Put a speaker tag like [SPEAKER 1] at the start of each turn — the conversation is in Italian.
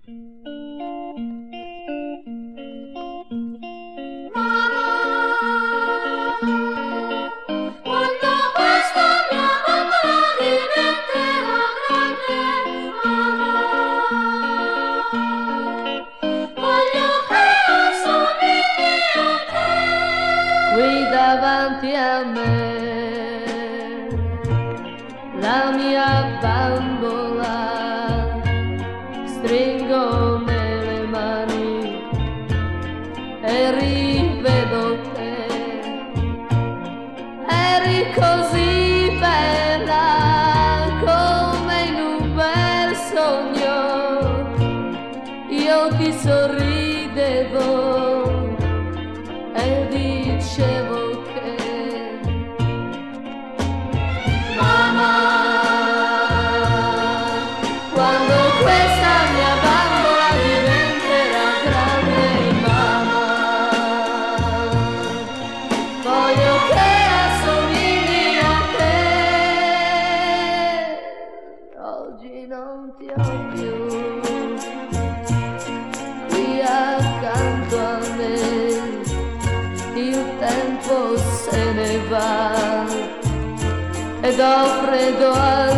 [SPEAKER 1] Davanti a me la mia bambola, stringo nelle mani e rivedo te. Eri così bella come in un bel sogno, io ti sorridevo e dicevo non ti ho più qui accanto a me, il tempo se ne va ed ho freddo al